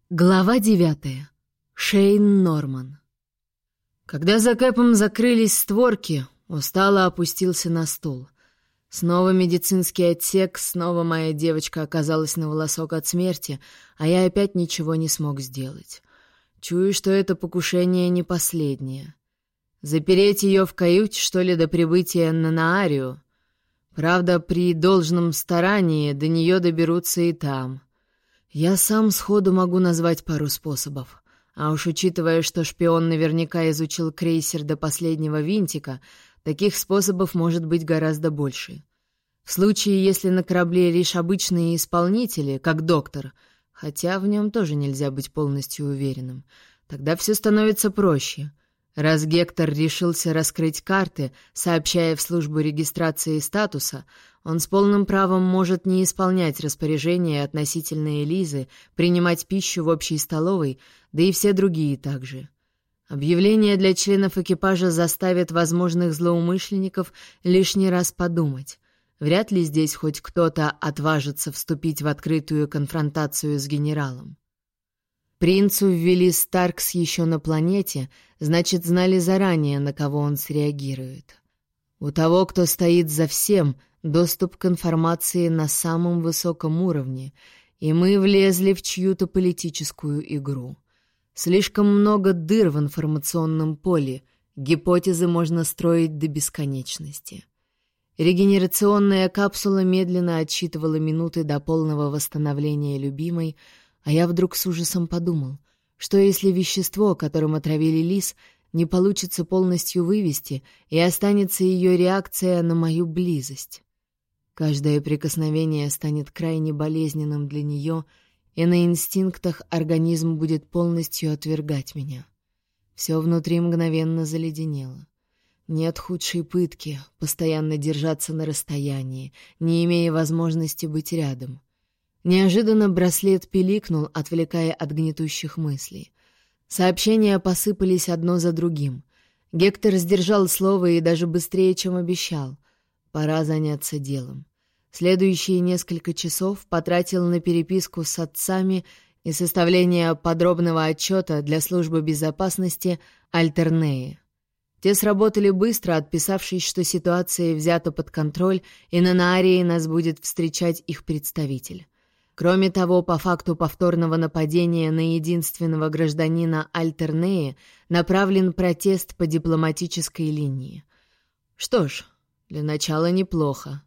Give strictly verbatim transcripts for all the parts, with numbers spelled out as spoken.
Глава девятая. Шейн Норман. Когда за Кэпом закрылись створки, устало опустился на стул. Снова медицинский отсек, снова моя девочка оказалась на волосок от смерти, а я опять ничего не смог сделать. Чую, что это покушение не последнее. Запереть ее в каюте, что ли, до прибытия на Наарию? Правда, при должном старании до нее доберутся и там. Я сам сходу могу назвать пару способов. А уж учитывая, что шпион наверняка изучил крейсер до последнего винтика, таких способов может быть гораздо больше. В случае, если на корабле лишь обычные исполнители, как доктор, хотя в нем тоже нельзя быть полностью уверенным, тогда все становится проще. Раз Гектор решился раскрыть карты, сообщая в службу регистрации статуса, он с полным правом может не исполнять распоряжения относительно Элизы, принимать пищу в общей столовой, да и все другие также. Объявление для членов экипажа заставит возможных злоумышленников лишний раз подумать. Вряд ли здесь хоть кто-то отважится вступить в открытую конфронтацию с генералом. Принцу ввели Старкс еще на планете, значит, знали заранее, на кого он среагирует. У того, кто стоит за всем, доступ к информации на самом высоком уровне, и мы влезли в чью-то политическую игру. Слишком много дыр в информационном поле, гипотезы можно строить до бесконечности. Регенерационная капсула медленно отсчитывала минуты до полного восстановления любимой, а я вдруг с ужасом подумал, что если вещество, которым отравили Лиз, не получится полностью вывести, и останется ее реакция на мою близость. Каждое прикосновение станет крайне болезненным для нее, и на инстинктах организм будет полностью отвергать меня. Все внутри мгновенно заледенело. Нет худшей пытки — постоянно держаться на расстоянии, не имея возможности быть рядом. Неожиданно браслет пиликнул, отвлекая от гнетущих мыслей. Сообщения посыпались одно за другим. Гектор сдержал слово и даже быстрее, чем обещал. Пора заняться делом. Следующие несколько часов потратил на переписку с отцами и составление подробного отчета для службы безопасности Альтернеи. Те сработали быстро, отписавшись, что ситуация взята под контроль, и на Наарии нас будет встречать их представитель. Кроме того, по факту повторного нападения на единственного гражданина Альтернеи направлен протест по дипломатической линии. Что ж, для начала неплохо.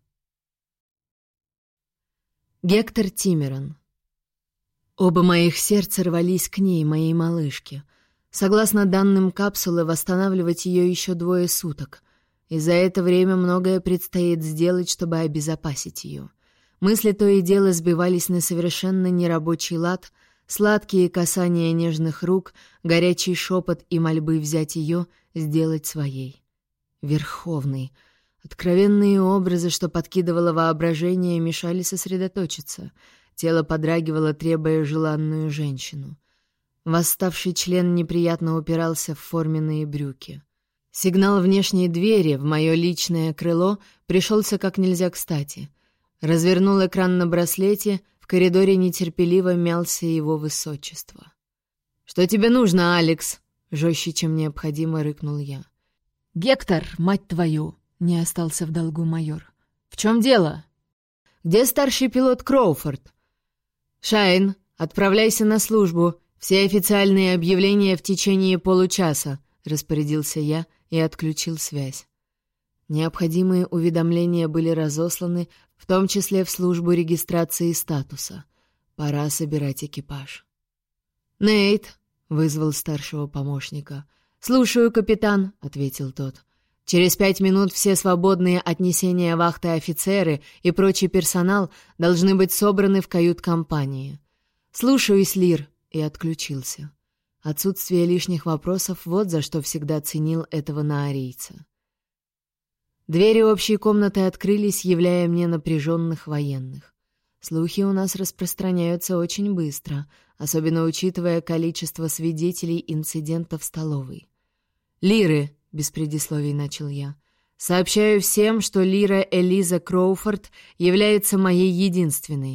Гектор Тимерон. Оба моих сердца рвались к ней, моей малышке. Согласно данным капсулы, восстанавливать ее еще двое суток, и за это время многое предстоит сделать, чтобы обезопасить ее. Мысли то и дело сбивались на совершенно нерабочий лад, сладкие касания нежных рук, горячий шепот и мольбы взять ее, сделать своей. Верховный. Откровенные образы, что подкидывало воображение, мешали сосредоточиться. Тело подрагивало, требуя желанную женщину. Восставший член неприятно упирался в форменные брюки. Сигнал внешней двери в мое личное крыло пришелся как нельзя кстати. Развернул экран на браслете, в коридоре нетерпеливо мялся его высочество. «Что тебе нужно, Алекс?» — жестче, чем необходимо, рыкнул я. «Гектор, мать твою!» — не остался в долгу майор. «В чем дело?» «Где старший пилот Кроуфорд?» «Шайн, отправляйся на службу. Все официальные объявления в течение получаса», — распорядился я и отключил связь. Необходимые уведомления были разосланы, в том числе в службу регистрации статуса. Пора собирать экипаж. «Нейт», — вызвал старшего помощника. «Слушаю, капитан», — ответил тот. «Через пять минут все свободные от несения вахты офицеры и прочий персонал должны быть собраны в кают-компании». «Слушаюсь, Лир», — и отключился. Отсутствие лишних вопросов — вот за что всегда ценил этого наарийца. Двери общей комнаты открылись, являя мне напряженных военных. Слухи у нас распространяются очень быстро, особенно учитывая количество свидетелей инцидента в столовой. «Лиры», — без предисловий начал я, — «сообщаю всем, что Лира Элиза Кроуфорд является моей единственной.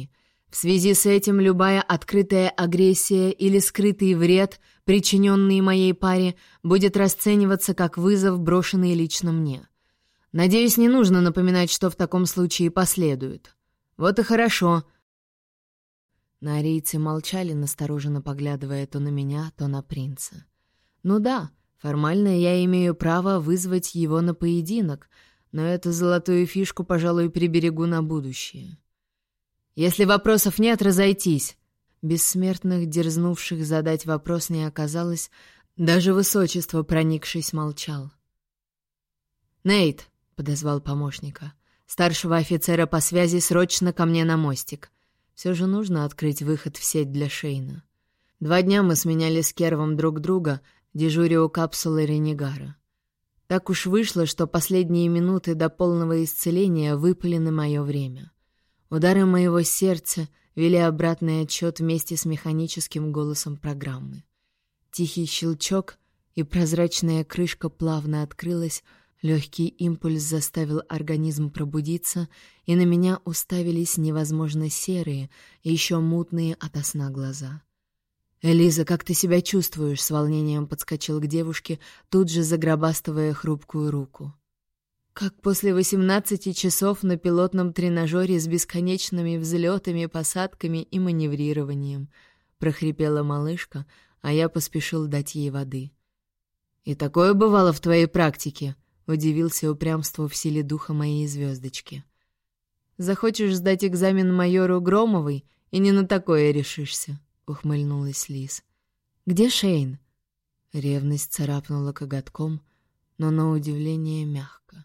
В связи с этим любая открытая агрессия или скрытый вред, причиненный моей паре, будет расцениваться как вызов, брошенный лично мне. Надеюсь, не нужно напоминать, что в таком случае последует. Вот и хорошо». Наарийцы молчали, настороженно поглядывая то на меня, то на принца. «Ну да, формально я имею право вызвать его на поединок, но эту золотую фишку, пожалуй, приберегу на будущее. Если вопросов нет, разойтись». Бессмертных, дерзнувших задать вопрос, не оказалось, даже высочество, проникшись, молчал. «Нейт», — подозвал помощника, — «старшего офицера по связи срочно ко мне на мостик. Все же нужно открыть выход в сеть для Шейна. Два дня мы сменяли с Кервом друг друга, дежуря у капсулы Ренегара. Так уж вышло, что последние минуты до полного исцеления выпали на мое время. Удары моего сердца вели обратный отсчет вместе с механическим голосом программы. Тихий щелчок, и прозрачная крышка плавно открылась, легкий импульс заставил организм пробудиться, и на меня уставились невозможно серые и еще мутные ото сна глаза. «Элиза, как ты себя чувствуешь?» — с волнением подскочил к девушке, тут же загробастывая хрупкую руку. «Как после восемнадцати часов на пилотном тренажере с бесконечными взлетами, посадками и маневрированием», — прохрипела малышка, а я поспешил дать ей воды. «И такое бывало в твоей практике?» — удивился упрямству в силе духа моей звездочки. «Захочешь сдать экзамен майору Громовой, и не на такое решишься», — ухмыльнулась Лиз. «Где Шейн?» Ревность царапнула коготком, но на удивление мягко.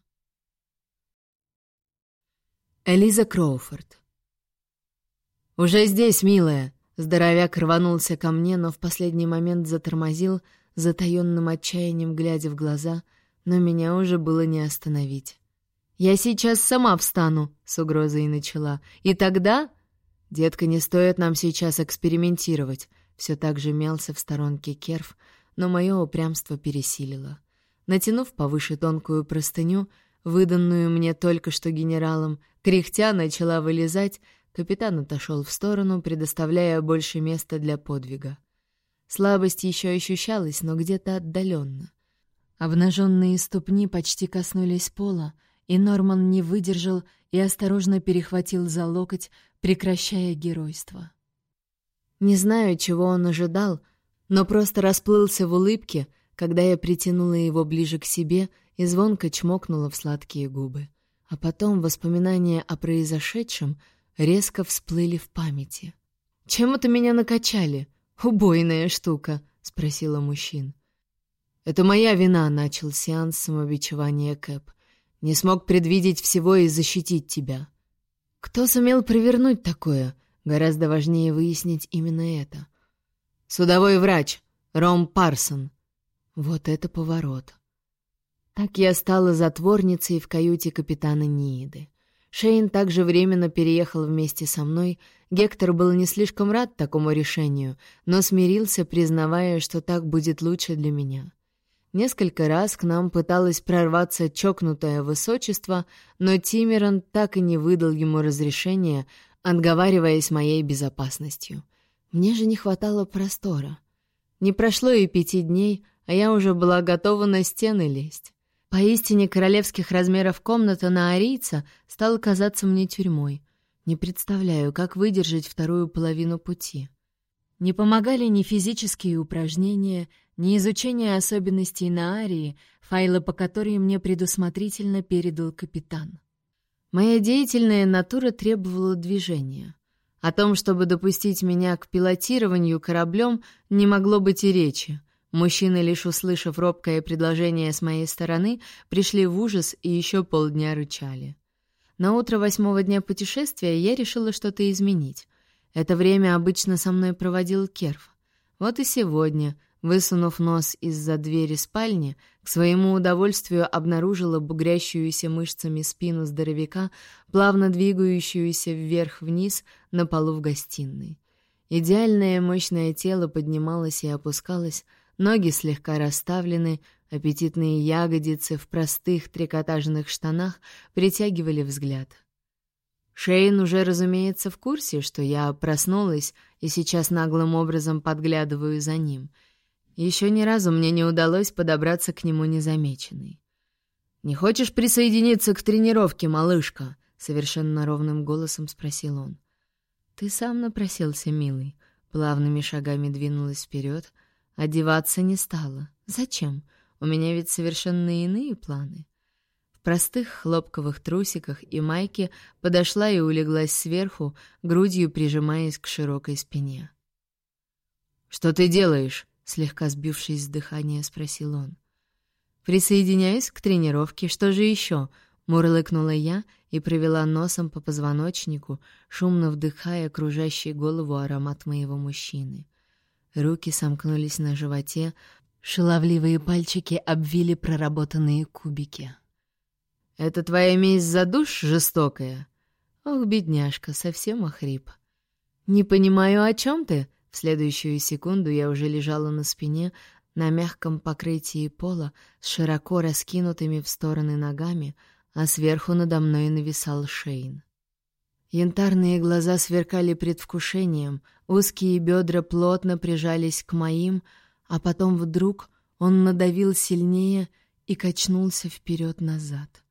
Элиза Кроуфорд. «Уже здесь, милая!» Здоровяк рванулся ко мне, но в последний момент затормозил, затаённым отчаянием глядя в глаза, но меня уже было не остановить. «Я сейчас сама встану», — с угрозой начала. «И тогда...» «Детка, не стоит нам сейчас экспериментировать», — все так же мялся в сторонке Керв, но мое упрямство пересилило. Натянув повыше тонкую простыню, выданную мне только что генералом, кряхтя начала вылезать, капитан отошел в сторону, предоставляя больше места для подвига. Слабость еще ощущалась, но где-то отдаленно. Обнаженные ступни почти коснулись пола, и Норман не выдержал и осторожно перехватил за локоть, прекращая геройство. Не знаю, чего он ожидал, но просто расплылся в улыбке, когда я притянула его ближе к себе и звонко чмокнула в сладкие губы. А потом воспоминания о произошедшем резко всплыли в памяти. «Чем это меня накачали? Убойная штука», — спросила мужчин. «Это моя вина», — начал сеанс самобичевания Кэп. «Не смог предвидеть всего и защитить тебя». «Кто сумел провернуть такое?» Гораздо важнее выяснить именно это. «Судовой врач, Ром Парсон». Вот это поворот. Так я стала затворницей в каюте капитана Нииды. Шейн также временно переехал вместе со мной. Гектор был не слишком рад такому решению, но смирился, признавая, что так будет лучше для меня. Несколько раз к нам пыталось прорваться чокнутое высочество, но Тимеран так и не выдал ему разрешения, отговариваясь моей безопасностью. Мне же не хватало простора. Не прошло и пяти дней, а я уже была готова на стены лезть. Поистине королевских размеров комната Наарийца стала казаться мне тюрьмой. Не представляю, как выдержать вторую половину пути. Не помогали ни физические упражнения, ни изучение особенностей Наарии, файлы по которой мне предусмотрительно передал капитан. Моя деятельная натура требовала движения. О том, чтобы допустить меня к пилотированию кораблем, не могло быть и речи. Мужчины, лишь услышав робкое предложение с моей стороны, пришли в ужас и еще полдня рычали. На утро восьмого дня путешествия я решила что-то изменить. Это время обычно со мной проводил Керв. Вот и сегодня, высунув нос из-за двери спальни, к своему удовольствию обнаружила бугрящуюся мышцами спину здоровяка, плавно двигающуюся вверх-вниз на полу в гостиной. Идеальное мощное тело поднималось и опускалось, ноги слегка расставлены, аппетитные ягодицы в простых трикотажных штанах притягивали взгляд. Шейн уже, разумеется, в курсе, что я проснулась и сейчас наглым образом подглядываю за ним. Еще ни разу мне не удалось подобраться к нему незамеченной. «Не хочешь присоединиться к тренировке, малышка?» — совершенно ровным голосом спросил он. «Ты сам напросился, милый». Плавными шагами двинулась вперед. Одеваться не стала. Зачем? У меня ведь совершенно иные планы. В простых хлопковых трусиках и майке подошла и улеглась сверху, грудью прижимаясь к широкой спине. «Что ты делаешь?» — слегка сбившись с дыхания, спросил он. «Присоединяюсь к тренировке. Что же еще?» — мурлыкнула я и провела носом по позвоночнику, шумно вдыхая окружающий голову аромат моего мужчины. Руки сомкнулись на животе, шаловливые пальчики обвили проработанные кубики. «Это твоя месть за душ жестокая?» «Ох, бедняжка, совсем охрип». «Не понимаю, о чем ты?» В следующую секунду я уже лежала на спине, на мягком покрытии пола, с широко раскинутыми в стороны ногами, а сверху надо мной нависал Шейн. Янтарные глаза сверкали предвкушением, узкие бедра плотно прижались к моим, а потом вдруг он надавил сильнее и качнулся вперед-назад.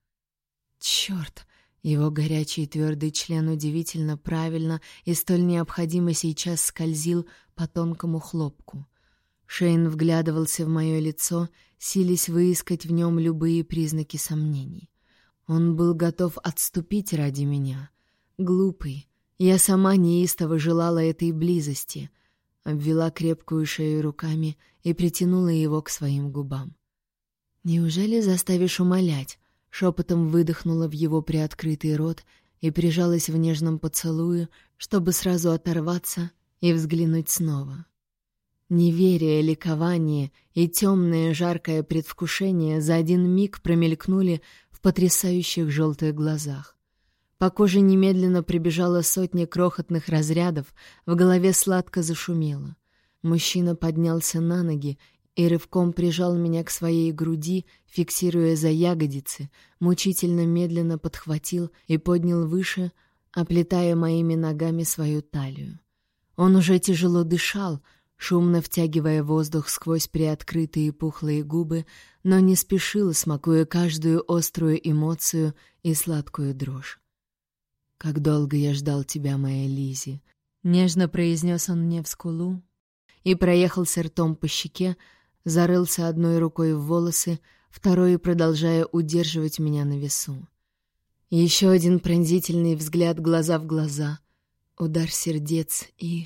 Черт! Его горячий твердый член удивительно правильно и столь необходимо сейчас скользил по тонкому хлопку. Шейн вглядывался в мое лицо, силясь выискать в нем любые признаки сомнений. Он был готов отступить ради меня. Глупый. Я сама неистово желала этой близости. Обвела крепкую шею руками и притянула его к своим губам. «Неужели заставишь умолять?» Шепотом выдохнула в его приоткрытый рот и прижалась в нежном поцелуе, чтобы сразу оторваться и взглянуть снова. Неверие, ликование и темное жаркое предвкушение за один миг промелькнули в потрясающих желтых глазах. По коже немедленно прибежала сотня крохотных разрядов, в голове сладко зашумело. Мужчина поднялся на ноги и рывком прижал меня к своей груди, фиксируя за ягодицы, мучительно медленно подхватил и поднял выше, оплетая моими ногами свою талию. Он уже тяжело дышал, шумно втягивая воздух сквозь приоткрытые пухлые губы, но не спешил, смакуя каждую острую эмоцию и сладкую дрожь. «Как долго я ждал тебя, моя Лизи!» — нежно произнес он мне в скулу и проехался ртом по щеке, зарылся одной рукой в волосы, второй продолжая удерживать меня на весу. Еще один пронзительный взгляд глаза в глаза, удар сердец и...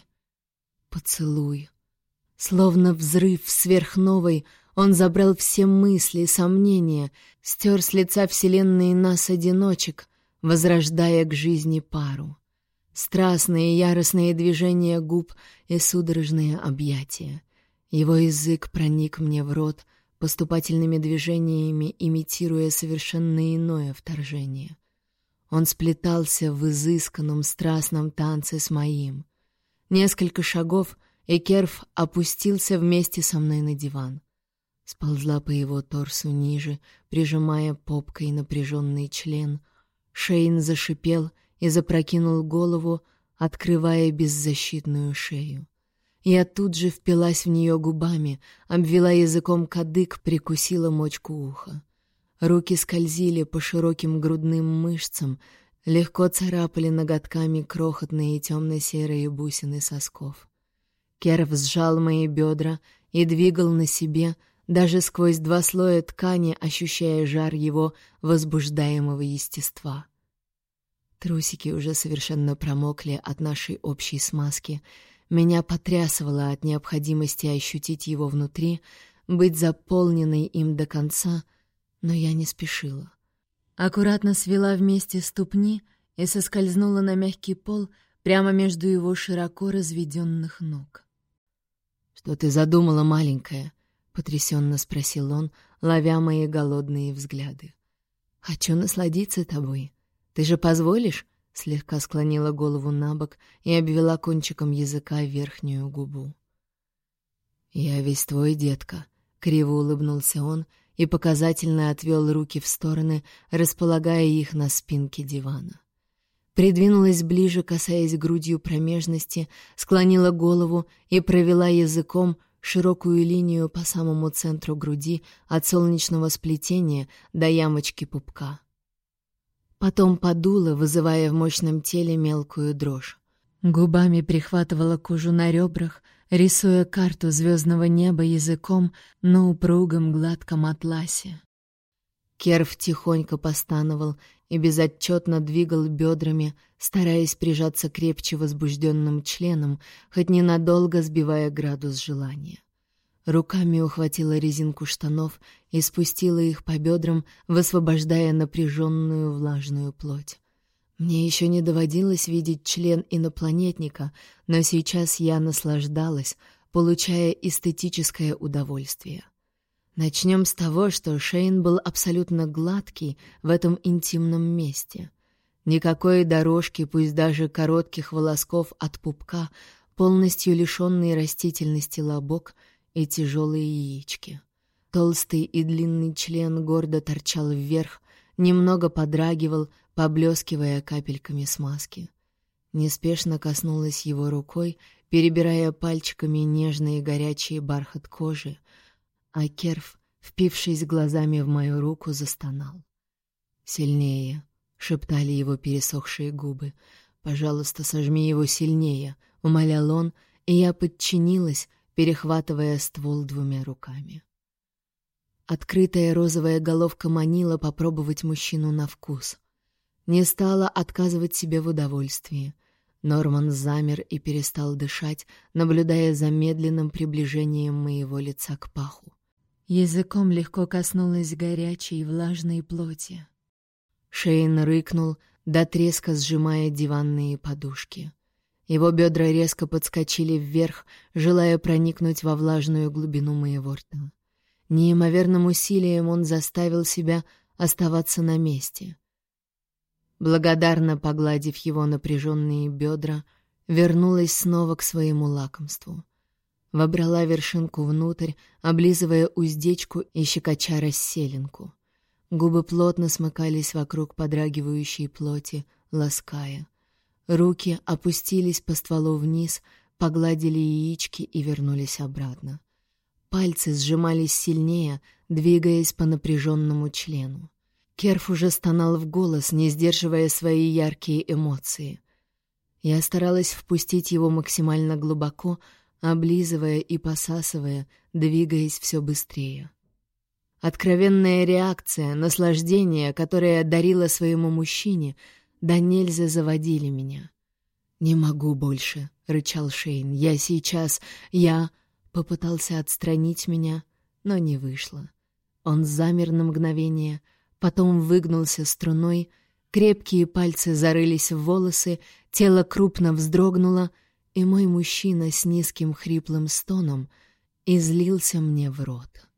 поцелуй. Словно взрыв сверхновой, он забрал все мысли, сомнения, стер с лица вселенной нас, одиночек, возрождая к жизни пару. Страстные яростные движения губ и судорожные объятия. Его язык проник мне в рот, поступательными движениями имитируя совершенно иное вторжение. Он сплетался в изысканном страстном танце с моим. Несколько шагов, и Керф опустился вместе со мной на диван. Сползла по его торсу ниже, прижимая попкой напряженный член. Шейн зашипел и запрокинул голову, открывая беззащитную шею. Я тут же впилась в нее губами, обвела языком кадык, прикусила мочку уха. Руки скользили по широким грудным мышцам, легко царапали ноготками крохотные темно-серые бусины сосков. Керф сжал мои бедра и двигал на себе, даже сквозь два слоя ткани, ощущая жар его возбуждаемого естества. Трусики уже совершенно промокли от нашей общей смазки. Меня потрясывало от необходимости ощутить его внутри, быть заполненной им до конца, но я не спешила. Аккуратно свела вместе ступни и соскользнула на мягкий пол прямо между его широко разведенных ног. «Что ты задумала, маленькая?» — потрясенно спросил он, ловя мои голодные взгляды. «Хочу насладиться тобой. Ты же позволишь?» — слегка склонила голову набок и обвела кончиком языка верхнюю губу. «Я весь твой, детка», — криво улыбнулся он и показательно отвел руки в стороны, располагая их на спинке дивана. Придвинулась ближе, касаясь грудью промежности, склонила голову и провела языком широкую линию по самому центру груди от солнечного сплетения до ямочки пупка. Потом подула, вызывая в мощном теле мелкую дрожь. Губами прихватывала кожу на ребрах, рисуя карту звездного неба языком на упругом гладком атласе. Керв тихонько постановал и безотчетно двигал бедрами, стараясь прижаться крепче возбужденным членом, хоть ненадолго сбивая градус желания. Руками ухватила резинку штанов и спустила их по бедрам, высвобождая напряженную влажную плоть. Мне еще не доводилось видеть член инопланетника, но сейчас я наслаждалась, получая эстетическое удовольствие. Начнем с того, что Шейн был абсолютно гладкий в этом интимном месте. Никакой дорожки, пусть даже коротких волосков от пупка, полностью лишенный растительности лобок и тяжелые яички. Толстый и длинный член гордо торчал вверх, немного подрагивал, поблескивая капельками смазки. Неспешно коснулась его рукой, перебирая пальчиками нежный и горячий бархат кожи, а Керв, впившись глазами в мою руку, застонал. «Сильнее», — шептали его пересохшие губы. «Пожалуйста, сожми его сильнее», — умолял он, и я подчинилась, перехватывая ствол двумя руками. Открытая розовая головка манила попробовать мужчину на вкус. Не стала отказывать себе в удовольствии. Норман замер и перестал дышать, наблюдая за медленным приближением моего лица к паху. Языком легко коснулась горячей и влажной плоти. Шейн рыкнул, до треска сжимая диванные подушки. Его бедра резко подскочили вверх, желая проникнуть во влажную глубину моего рта. Неимоверным усилием он заставил себя оставаться на месте. Благодарно погладив его напряженные бедра, вернулась снова к своему лакомству. Вобрала вершинку внутрь, облизывая уздечку и щекоча расселинку. Губы плотно смыкались вокруг подрагивающей плоти, лаская. Руки опустились по стволу вниз, погладили яички и вернулись обратно. Пальцы сжимались сильнее, двигаясь по напряженному члену. Керв уже стонал в голос, не сдерживая свои яркие эмоции. Я старалась впустить его максимально глубоко, облизывая и посасывая, двигаясь все быстрее. Откровенная реакция, наслаждение, которое я дарила своему мужчине, да нельзя заводили меня. «Не могу больше», — рычал Шейн. «Я сейчас... Я...» Попытался отстранить меня, но не вышло. Он замер на мгновение, потом выгнулся струной, крепкие пальцы зарылись в волосы, тело крупно вздрогнуло, и мой мужчина с низким хриплым стоном излился мне в рот.